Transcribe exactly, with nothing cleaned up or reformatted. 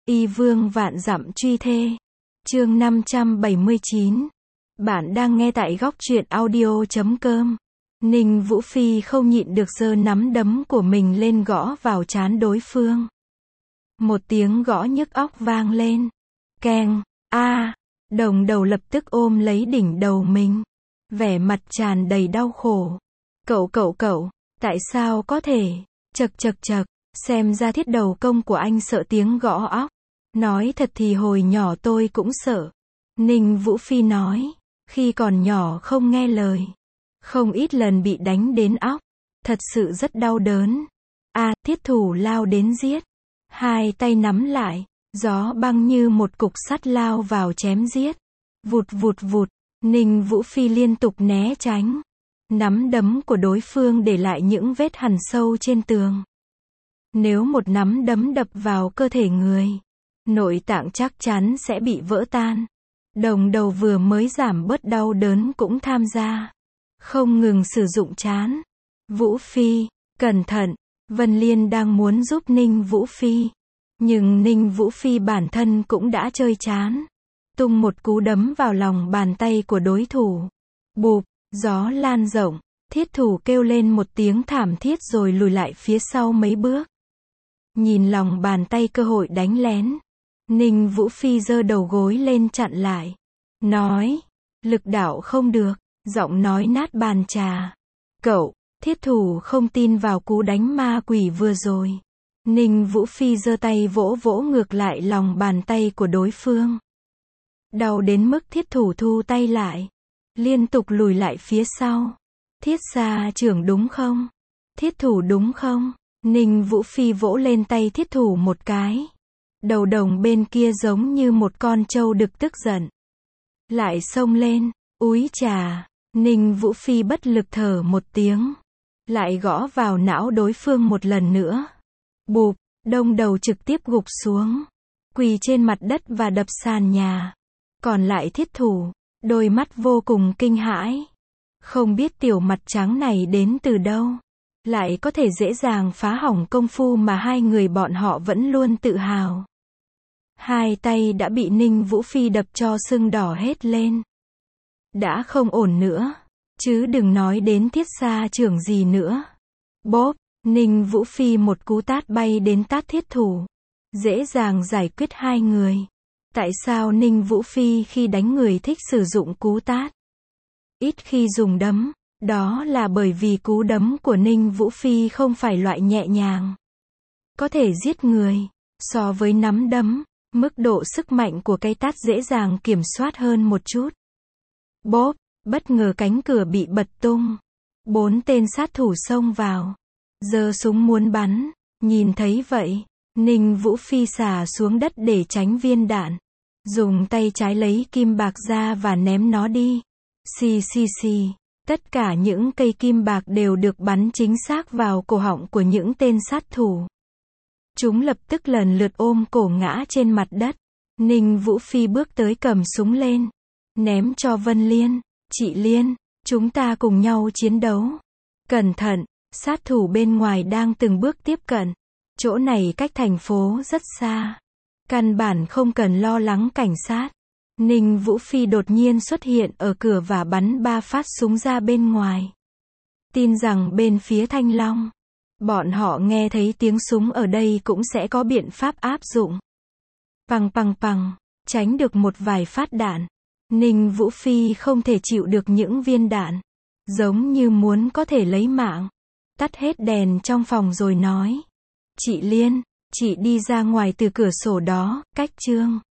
Y vương vạn dặm truy thê. Chương năm trăm bảy mươi chín. Bạn đang nghe tại góc truyện audio chấm com. Ninh Vũ Phi không nhịn được giơ nắm đấm của mình lên gõ vào trán đối phương. Một tiếng gõ nhức óc vang lên. Keng, a, đồng đầu lập tức ôm lấy đỉnh đầu mình. Vẻ mặt tràn đầy đau khổ. Cậu cậu cậu, tại sao có thể? Chật chật chật, xem ra thiết đầu công của anh sợ tiếng gõ óc. Nói thật thì hồi nhỏ tôi cũng sợ. Ninh Vũ Phi nói, khi còn nhỏ không nghe lời. Không ít lần bị đánh đến óc. Thật sự rất đau đớn. A, thiết thủ lao đến giết. Hai tay nắm lại. Gió băng như một cục sắt lao vào chém giết. Vụt vụt vụt. Ninh Vũ Phi liên tục né tránh. Nắm đấm của đối phương để lại những vết hằn sâu trên tường. Nếu một nắm đấm đập vào cơ thể người, nội tạng chắc chắn sẽ bị vỡ tan. Đồng đầu vừa mới giảm bớt đau đớn cũng tham gia. Không ngừng sử dụng trán. Vũ Phi, cẩn thận. Vân Liên đang muốn giúp Ninh Vũ Phi. Nhưng Ninh Vũ Phi bản thân cũng đã chơi chán. Tung một cú đấm vào lòng bàn tay của đối thủ. Bụp, gió lan rộng. Thiết thủ kêu lên một tiếng thảm thiết rồi lùi lại phía sau mấy bước. Nhìn lòng bàn tay cơ hội đánh lén. Ninh Vũ Phi giơ đầu gối lên chặn lại. Nói, lực đạo không được, giọng nói nát bàn trà. Cậu, thiết thủ không tin vào cú đánh ma quỷ vừa rồi. Ninh Vũ Phi giơ tay vỗ vỗ ngược lại lòng bàn tay của đối phương. Đau đến mức thiết thủ thu tay lại. Liên tục lùi lại phía sau. Thiết gia trưởng đúng không? Thiết thủ đúng không? Ninh Vũ Phi vỗ lên tay thiết thủ một cái. Đầu đồng bên kia giống như một con trâu đực tức giận. Lại xông lên, úi chà. Ninh Vũ Phi bất lực thở một tiếng. Lại gõ vào não đối phương một lần nữa. Bụp, đông đầu trực tiếp gục xuống. Quỳ trên mặt đất và đập sàn nhà. Còn lại thiết thủ, đôi mắt vô cùng kinh hãi. Không biết tiểu mặt trắng này đến từ đâu. Lại có thể dễ dàng phá hỏng công phu mà hai người bọn họ vẫn luôn tự hào. Hai tay đã bị Ninh Vũ Phi đập cho sưng đỏ hết lên. Đã không ổn nữa. Chứ đừng nói đến thiết gia trưởng gì nữa. Bốp, Ninh Vũ Phi một cú tát bay đến tát thiết thủ. Dễ dàng giải quyết hai người. Tại sao Ninh Vũ Phi khi đánh người thích sử dụng cú tát? Ít khi dùng đấm. Đó là bởi vì cú đấm của Ninh Vũ Phi không phải loại nhẹ nhàng. Có thể giết người. So với nắm đấm, mức độ sức mạnh của cây tát dễ dàng kiểm soát hơn một chút. Bốp, bất ngờ cánh cửa bị bật tung. Bốn tên sát thủ xông vào. Giơ súng muốn bắn. Nhìn thấy vậy, Ninh Vũ Phi xả xuống đất để tránh viên đạn. Dùng tay trái lấy kim bạc ra và ném nó đi. Xì xì xì. Tất cả những cây kim bạc đều được bắn chính xác vào cổ họng của những tên sát thủ. Chúng lập tức lần lượt ôm cổ ngã trên mặt đất. Ninh Vũ Phi bước tới cầm súng lên. Ném cho Vân Liên. Chị Liên, chúng ta cùng nhau chiến đấu. Cẩn thận, sát thủ bên ngoài đang từng bước tiếp cận. Chỗ này cách thành phố rất xa. Căn bản không cần lo lắng cảnh sát. Ninh Vũ Phi đột nhiên xuất hiện ở cửa và bắn ba phát súng ra bên ngoài. Tin rằng bên phía Thanh Long, bọn họ nghe thấy tiếng súng ở đây cũng sẽ có biện pháp áp dụng. Pằng pằng pằng, tránh được một vài phát đạn. Ninh Vũ Phi không thể chịu được những viên đạn. Giống như muốn có thể lấy mạng. Tắt hết đèn trong phòng rồi nói. Chị Liên, chị đi ra ngoài từ cửa sổ đó, cách Trương